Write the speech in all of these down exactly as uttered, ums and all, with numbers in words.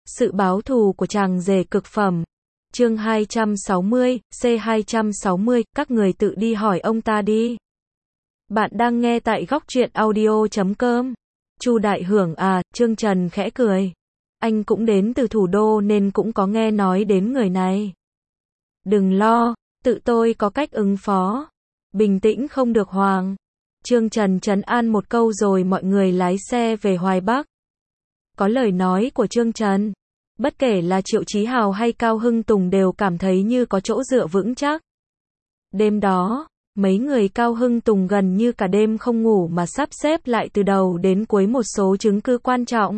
Sự báo thù của chàng rể cực phẩm. Chương hai trăm sáu mươi, C hai trăm sáu mươi, các người tự đi hỏi ông ta đi. Bạn đang nghe tại góc truyện audio chấm com. Chu Đại Hưởng à, Trương Trần khẽ cười. Anh cũng đến từ thủ đô nên cũng có nghe nói đến người này. Đừng lo, tự tôi có cách ứng phó. Bình tĩnh không được hoàng. Trương Trần trấn an một câu rồi mọi người lái xe về Hoài Bắc. Có lời nói của Trương Trần, bất kể là Triệu Chí Hào hay Cao Hưng Tùng đều cảm thấy như có chỗ dựa vững chắc. Đêm đó, mấy người Cao Hưng Tùng gần như cả đêm không ngủ mà sắp xếp lại từ đầu đến cuối một số chứng cứ quan trọng.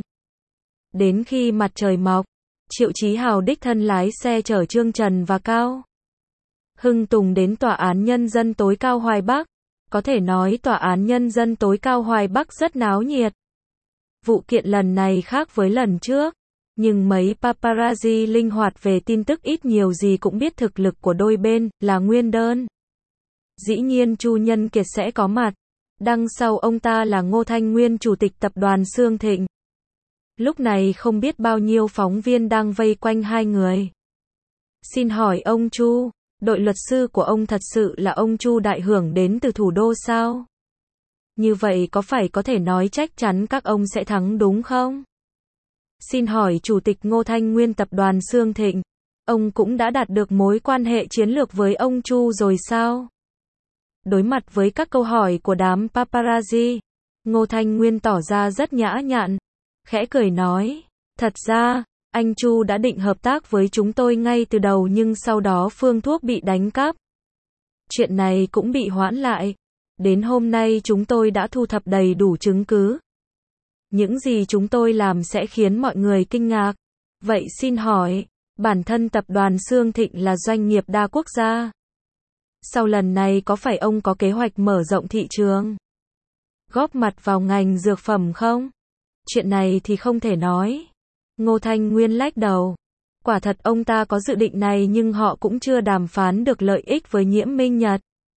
Đến khi mặt trời mọc, Triệu Chí Hào đích thân lái xe chở Trương Trần và Cao Hưng Tùng đến Tòa án Nhân dân tối cao Hoài Bắc. Có thể nói Tòa án Nhân dân tối cao Hoài Bắc rất náo nhiệt. Vụ kiện lần này khác với lần trước, nhưng mấy paparazzi linh hoạt về tin tức ít nhiều gì cũng biết thực lực của đôi bên, là nguyên đơn. Dĩ nhiên Chu Nhân Kiệt sẽ có mặt. Đằng sau ông ta là Ngô Thanh Nguyên, chủ tịch tập đoàn Sương Thịnh. Lúc này không biết bao nhiêu phóng viên đang vây quanh hai người. Xin hỏi ông Chu, đội luật sư của ông thật sự là ông Chu Đại Hưởng đến từ thủ đô sao? Như vậy có phải có thể nói chắc chắn các ông sẽ thắng đúng không? Xin hỏi Chủ tịch Ngô Thanh Nguyên tập đoàn Sương Thịnh, ông cũng đã đạt được mối quan hệ chiến lược với ông Chu rồi sao? Đối mặt với các câu hỏi của đám paparazzi, Ngô Thanh Nguyên tỏ ra rất nhã nhặn, khẽ cười nói, thật ra, anh Chu đã định hợp tác với chúng tôi ngay từ đầu nhưng sau đó phương thuốc bị đánh cắp. Chuyện này cũng bị hoãn lại. Đến hôm nay chúng tôi đã thu thập đầy đủ chứng cứ. Những gì chúng tôi làm sẽ khiến mọi người kinh ngạc. Vậy xin hỏi, bản thân tập đoàn Sương Thịnh là doanh nghiệp đa quốc gia. Sau lần này có phải ông có kế hoạch mở rộng thị trường, góp mặt vào ngành dược phẩm không? Chuyện này thì không thể nói. Ngô Thanh Nguyên lắc đầu. Quả thật ông ta có dự định này nhưng họ cũng chưa đàm phán được lợi ích với Nhiễm Minh Nhật.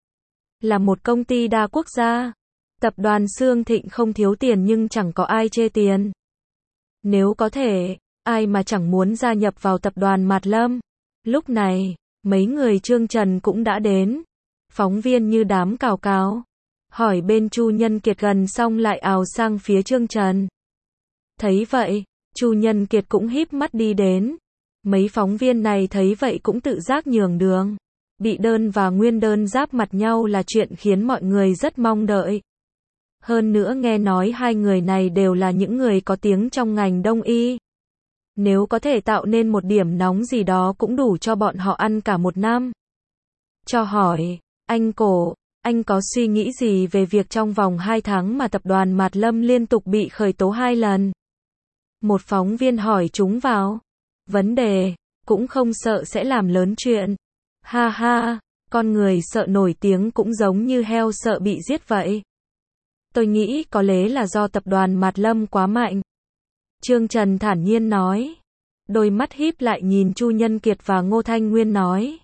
Là một công ty đa quốc gia, tập đoàn Sương Thịnh không thiếu tiền nhưng chẳng có ai chê tiền. Nếu có thể, ai mà chẳng muốn gia nhập vào tập đoàn Mạt Lâm. Lúc này, mấy người Trương Trần cũng đã đến. Phóng viên như đám cào cào. Hỏi bên Chu Nhân Kiệt gần xong lại ào sang phía Trương Trần. Thấy vậy, Chu Nhân Kiệt cũng híp mắt đi đến. Mấy phóng viên này thấy vậy cũng tự giác nhường đường. Bị đơn và nguyên đơn giáp mặt nhau là chuyện khiến mọi người rất mong đợi. Hơn nữa nghe nói hai người này đều là những người có tiếng trong ngành đông y. Nếu có thể tạo nên một điểm nóng gì đó cũng đủ cho bọn họ ăn cả một năm. Cho hỏi, anh Cổ, anh có suy nghĩ gì về việc trong vòng hai tháng mà tập đoàn Mạt Lâm liên tục bị khởi tố hai lần? Một phóng viên hỏi chúng vào. Vấn đề, cũng không sợ sẽ làm lớn chuyện. Ha ha, con người sợ nổi tiếng cũng giống như heo sợ bị giết vậy. Tôi nghĩ có lẽ là do tập đoàn Mạt Lâm quá mạnh. Trương Trần thản nhiên nói. Đôi mắt híp lại nhìn Chu Nhân Kiệt và Ngô Thanh Nguyên nói.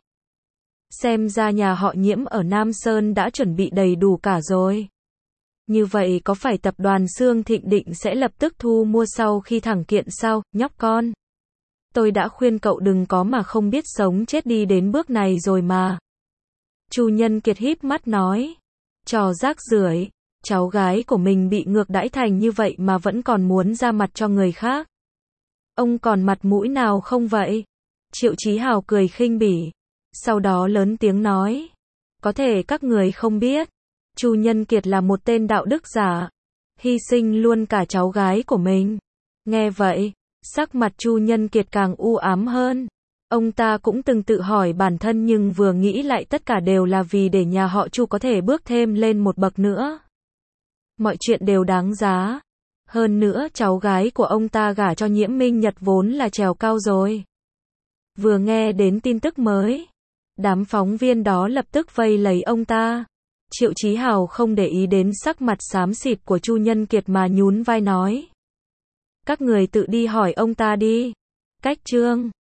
Xem ra nhà họ Nhiễm ở Nam Sơn đã chuẩn bị đầy đủ cả rồi. Như vậy có phải tập đoàn Sương Thịnh định sẽ lập tức thu mua sau khi thẳng kiện sao, nhóc con? Tôi đã khuyên cậu đừng có mà không biết sống chết đi đến bước này rồi mà. Chu Nhân Kiệt híp mắt nói. Trò rác rưởi, cháu gái của mình bị ngược đãi thành như vậy mà vẫn còn muốn ra mặt cho người khác. Ông còn mặt mũi nào không vậy? Triệu Chí Hào cười khinh bỉ. Sau đó lớn tiếng nói. Có thể các người không biết. Chu Nhân Kiệt là một tên đạo đức giả. Hy sinh luôn cả cháu gái của mình. Nghe vậy, sắc mặt Chu Nhân Kiệt càng u ám hơn. Ông ta cũng từng tự hỏi bản thân nhưng vừa nghĩ lại tất cả đều là vì để nhà họ Chu có thể bước thêm lên một bậc nữa. Mọi chuyện đều đáng giá. Hơn nữa cháu gái của ông ta gả cho Nhiễm Minh Nhật vốn là trèo cao rồi. Vừa nghe đến tin tức mới, đám phóng viên đó lập tức vây lấy ông ta. Triệu Chí Hào không để ý đến sắc mặt xám xịt của Chu Nhân Kiệt mà nhún vai nói. Các người tự đi hỏi ông ta đi. Cách chương